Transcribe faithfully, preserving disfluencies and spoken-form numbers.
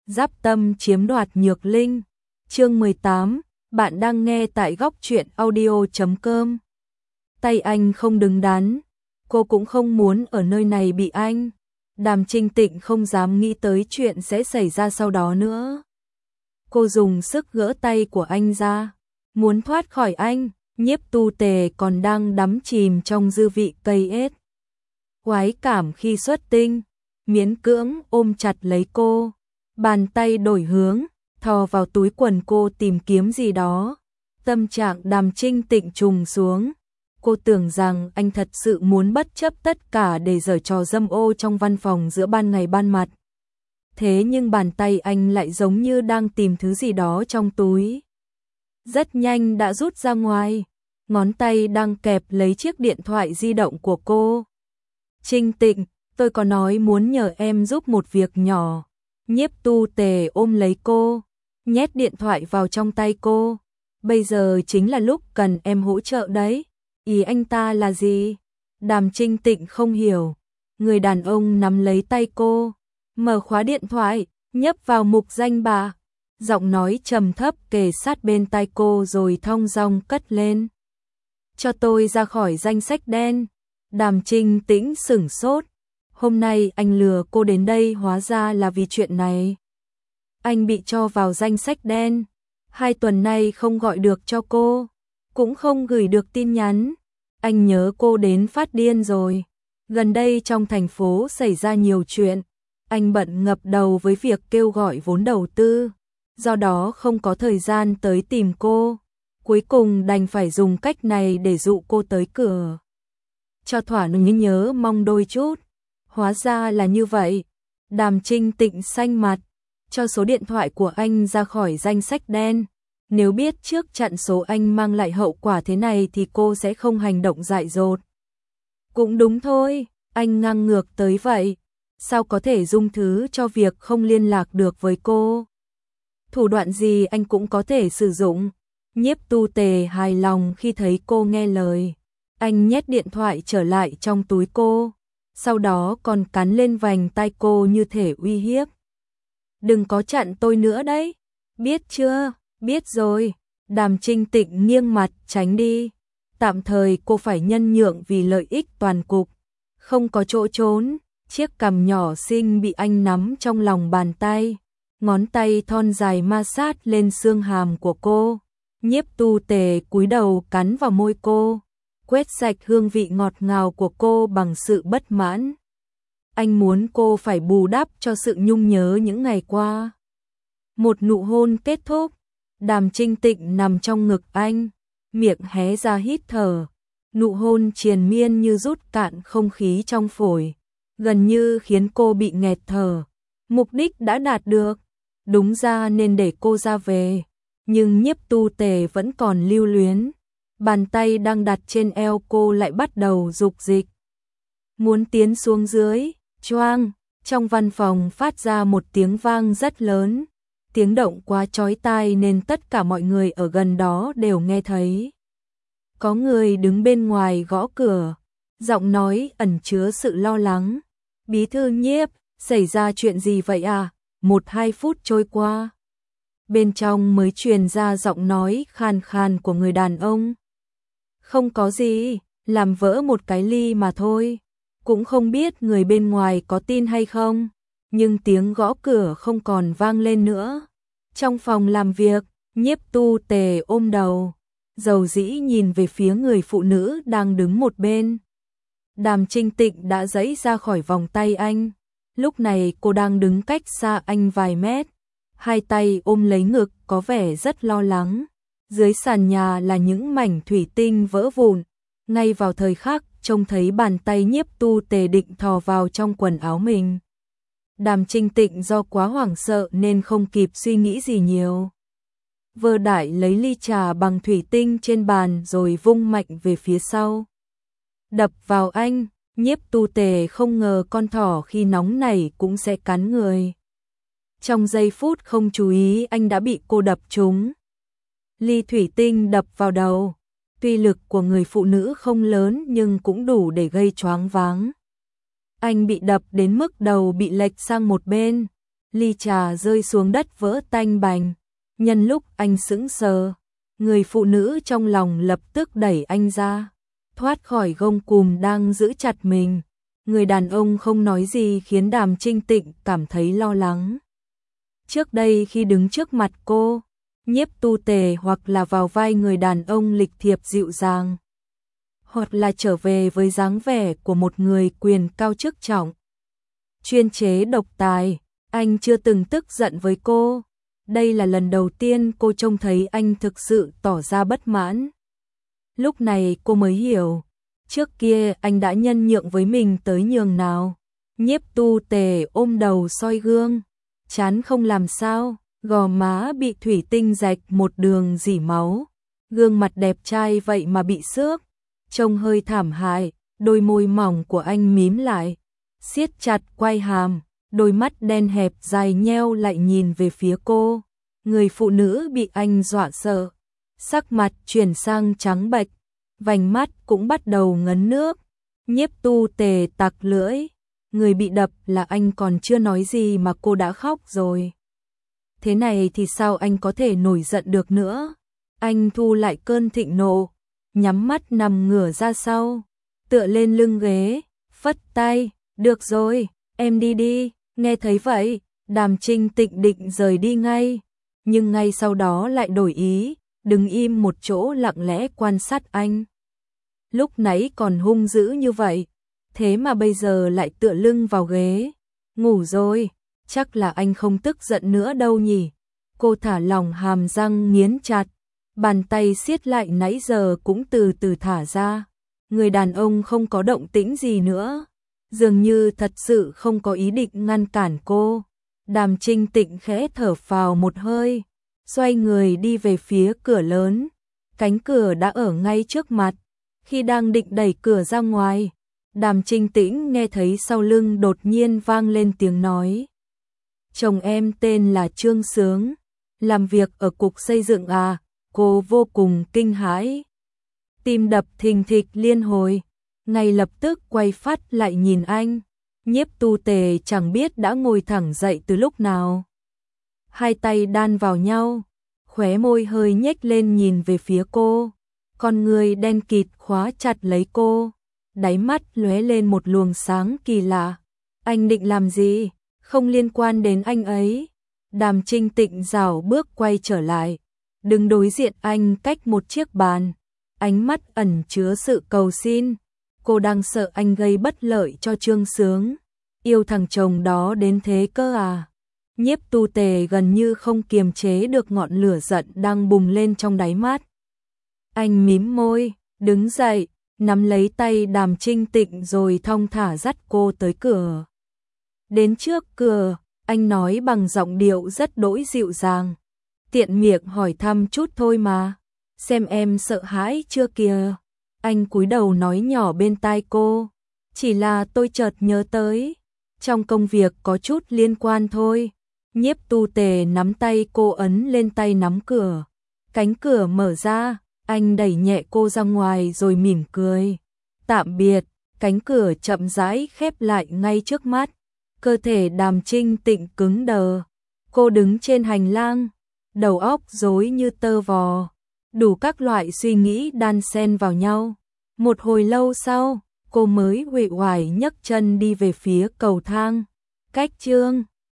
Giáp tâm chiếm đoạt nhược linh. Chương mười tám, bạn đang nghe tại góc truyện audio chấm com. Tay anh không đứng đắn, cô cũng không muốn ở nơi này bị anh. Đàm Trinh Tịnh không dám nghĩ tới chuyện sẽ xảy ra sau đó nữa. Cô dùng sức gỡ tay của anh ra, muốn thoát khỏi anh. Nhiếp Tu Tề còn đang đắm chìm trong dư vị cây ết. Khoái cảm khi xuất tinh, miễn cưỡng ôm chặt lấy cô, bàn tay đổi hướng, thò vào túi quần cô tìm kiếm gì đó. Tâm trạng Đàm Trinh Tịnh trùng xuống. Cô tưởng rằng anh thật sự muốn bất chấp tất cả để giở trò dâm ô trong văn phòng giữa ban ngày ban mặt. Thế nhưng bàn tay anh lại giống như đang tìm thứ gì đó trong túi. Rất nhanh đã rút ra ngoài, ngón tay đang kẹp lấy chiếc điện thoại di động của cô. Trinh Tịnh, tôi có nói muốn nhờ em giúp một việc nhỏ. Nhiếp Tu Tề ôm lấy cô, nhét điện thoại vào trong tay cô. Bây giờ chính là lúc cần em hỗ trợ đấy. Ý anh ta là gì? Đàm Trinh Tịnh không hiểu. Người đàn ông nắm lấy tay cô, mở khóa điện thoại, nhấp vào mục danh bạ. Giọng nói trầm thấp kề sát bên tai cô rồi thong dong cất lên. Cho tôi ra khỏi danh sách đen. Đàm Trinh Tĩnh sửng sốt. Hôm nay anh lừa cô đến đây hóa ra là vì chuyện này. Anh bị cho vào danh sách đen. Hai tuần nay không gọi được cho cô, cũng không gửi được tin nhắn. Anh nhớ cô đến phát điên rồi. Gần đây trong thành phố xảy ra nhiều chuyện. Anh bận ngập đầu với việc kêu gọi vốn đầu tư, do đó không có thời gian tới tìm cô. Cuối cùng đành phải dùng cách này để dụ cô tới cửa. Cho thỏa nhớ nhớ mong đôi chút. Hóa ra là như vậy. Đàm Trinh Tịnh xanh mặt, cho số điện thoại của anh ra khỏi danh sách đen. Nếu biết trước chặn số anh mang lại hậu quả thế này thì cô sẽ không hành động dại dột. Cũng đúng thôi, anh ngang ngược tới vậy. Sao có thể dung thứ cho việc không liên lạc được với cô? Thủ đoạn gì anh cũng có thể sử dụng. Nhiếp Tu Tề hài lòng khi thấy cô nghe lời. Anh nhét điện thoại trở lại trong túi cô, sau đó còn cắn lên vành tai cô như thể uy hiếp. Đừng có chặn tôi nữa đấy. Biết chưa? Biết rồi. Đàm Trinh Tịnh nghiêng mặt tránh đi. Tạm thời cô phải nhân nhượng vì lợi ích toàn cục. Không có chỗ trốn. Chiếc cằm nhỏ xinh bị anh nắm trong lòng bàn tay. Ngón tay thon dài ma sát lên xương hàm của cô. Nhiếp Tu Tề cúi đầu cắn vào môi cô, quét sạch hương vị ngọt ngào của cô bằng sự bất mãn. Anh muốn cô phải bù đắp cho sự nhung nhớ những ngày qua. Một nụ hôn kết thúc. Đàm Trinh Tịnh nằm trong ngực anh, miệng hé ra hít thở. Nụ hôn triền miên như rút cạn không khí trong phổi, gần như khiến cô bị nghẹt thở. Mục đích đã đạt được, đúng ra nên để cô ra về. Nhưng Nhiếp Tu Tề vẫn còn lưu luyến. Bàn tay đang đặt trên eo cô lại bắt đầu dục dịch. Muốn tiến xuống dưới. Choang, trong văn phòng phát ra một tiếng vang rất lớn. Tiếng động quá chói tai nên tất cả mọi người ở gần đó đều nghe thấy. Có người đứng bên ngoài gõ cửa, giọng nói ẩn chứa sự lo lắng. Bí thư Nhiếp, xảy ra chuyện gì vậy à? Một hai phút trôi qua, bên trong mới truyền ra giọng nói khàn khàn của người đàn ông. Không có gì, làm vỡ một cái ly mà thôi. Cũng không biết người bên ngoài có tin hay không, nhưng tiếng gõ cửa không còn vang lên nữa. Trong phòng làm việc, Nhiếp Tu Tề ôm đầu, dầu dĩ nhìn về phía người phụ nữ đang đứng một bên. Đàm Trinh Tịnh đã giãy ra khỏi vòng tay anh. Lúc này cô đang đứng cách xa anh vài mét, hai tay ôm lấy ngực có vẻ rất lo lắng. Dưới sàn nhà là những mảnh thủy tinh vỡ vụn. Ngay vào thời khắc trông thấy bàn tay Nhiếp Tu Tề định thò vào trong quần áo mình. Đàm Trinh Tịnh do quá hoảng sợ nên không kịp suy nghĩ gì nhiều. Vơ đại lấy ly trà bằng thủy tinh trên bàn rồi vung mạnh về phía sau. Đập vào anh. Nhiếp Tu Tề không ngờ con thỏ khi nóng này cũng sẽ cắn người. Trong giây phút không chú ý anh đã bị cô đập trúng. Ly thủy tinh đập vào đầu. Tuy lực của người phụ nữ không lớn nhưng cũng đủ để gây choáng váng. Anh bị đập đến mức đầu bị lệch sang một bên. ly trà rơi xuống đất vỡ tanh bành. Nhân lúc anh sững sờ, người phụ nữ trong lòng lập tức đẩy anh ra, thoát khỏi gông cùm đang giữ chặt mình. Người đàn ông không nói gì khiến Đàm Trinh Tịnh cảm thấy lo lắng. Trước đây khi đứng trước mặt cô, Nhiếp Tu Tề hoặc là vào vai người đàn ông lịch thiệp dịu dàng, hoặc là trở về với dáng vẻ của một người quyền cao chức trọng, chuyên chế độc tài. Anh chưa từng tức giận với cô. Đây là lần đầu tiên cô trông thấy anh thực sự tỏ ra bất mãn. Lúc này cô mới hiểu, trước kia anh đã nhân nhượng với mình tới nhường nào. Nhiếp Tu Tề ôm đầu soi gương, chán không làm sao, gò má bị thủy tinh rạch một đường rỉ máu, gương mặt đẹp trai vậy mà bị xước, trông hơi thảm hại. Đôi môi mỏng của anh mím lại, siết chặt quai hàm, đôi mắt đen hẹp dài nheo lại nhìn về phía cô. Người phụ nữ bị anh dọa sợ, sắc mặt chuyển sang trắng bệch, vành mắt cũng bắt đầu ngấn nước. Nhiếp Tu Tề tặc lưỡi, người bị đập là anh còn chưa nói gì mà cô đã khóc rồi. Thế này thì sao anh có thể nổi giận được nữa? Anh thu lại cơn thịnh nộ, nhắm mắt nằm ngửa ra sau, tựa lên lưng ghế, phất tay, được rồi, em đi đi. Nghe thấy vậy, Đàm Trinh Tịnh định rời đi ngay, nhưng ngay sau đó lại đổi ý, đứng im một chỗ lặng lẽ quan sát anh. Lúc nãy còn hung dữ như vậy, thế mà bây giờ lại tựa lưng vào ghế. Ngủ rồi, chắc là anh không tức giận nữa đâu nhỉ. Cô thả lỏng hàm răng nghiến chặt, bàn tay siết lại nãy giờ cũng từ từ thả ra. Người đàn ông không có động tĩnh gì nữa, dường như thật sự không có ý định ngăn cản cô. Đàm Trinh Tịnh khẽ thở phào một hơi, xoay người đi về phía cửa lớn. Cánh cửa đã ở ngay trước mặt. Khi đang định đẩy cửa ra ngoài, Đàm Trinh Tĩnh nghe thấy sau lưng đột nhiên vang lên tiếng nói. Chồng em tên là Trương Sướng, làm việc ở cục xây dựng à? Cô vô cùng kinh hãi, tim đập thình thịch liên hồi, ngay lập tức quay phát lại nhìn anh. Nhiếp Tu Tề chẳng biết đã ngồi thẳng dậy từ lúc nào, hai tay đan vào nhau, khóe môi hơi nhếch lên nhìn về phía cô, con người đen kịt khóa chặt lấy cô, đáy mắt lóe lên một luồng sáng kỳ lạ. Anh định làm gì? Không liên quan đến anh ấy. Đàm Trinh Tịnh rảo bước quay trở lại, đứng đối diện anh cách một chiếc bàn, ánh mắt ẩn chứa sự cầu xin. Cô đang sợ anh gây bất lợi cho Trương Sướng, yêu thằng chồng đó đến thế cơ à? Nhiếp Tu Tề gần như không kiềm chế được ngọn lửa giận đang bùng lên trong đáy mắt. Anh mím môi, đứng dậy, nắm lấy tay Đàm Trinh Tịnh rồi thong thả dắt cô tới cửa. Đến trước cửa, anh nói bằng giọng điệu rất đỗi dịu dàng, tiện miệng hỏi thăm chút thôi mà, xem em sợ hãi chưa kìa. Anh cúi đầu nói nhỏ bên tai cô, chỉ là tôi chợt nhớ tới, trong công việc có chút liên quan thôi. Nhiếp Tu Tề nắm tay cô ấn lên tay nắm cửa, cánh cửa mở ra, anh đẩy nhẹ cô ra ngoài rồi mỉm cười. Tạm biệt, cánh cửa chậm rãi khép lại ngay trước mắt. Cơ thể Đàm Trinh Tịnh cứng đờ, cô đứng trên hành lang, đầu óc rối như tơ vò, đủ các loại suy nghĩ đan xen vào nhau. Một hồi lâu sau, cô mới uể oải nhấc chân đi về phía cầu thang. Cách Trương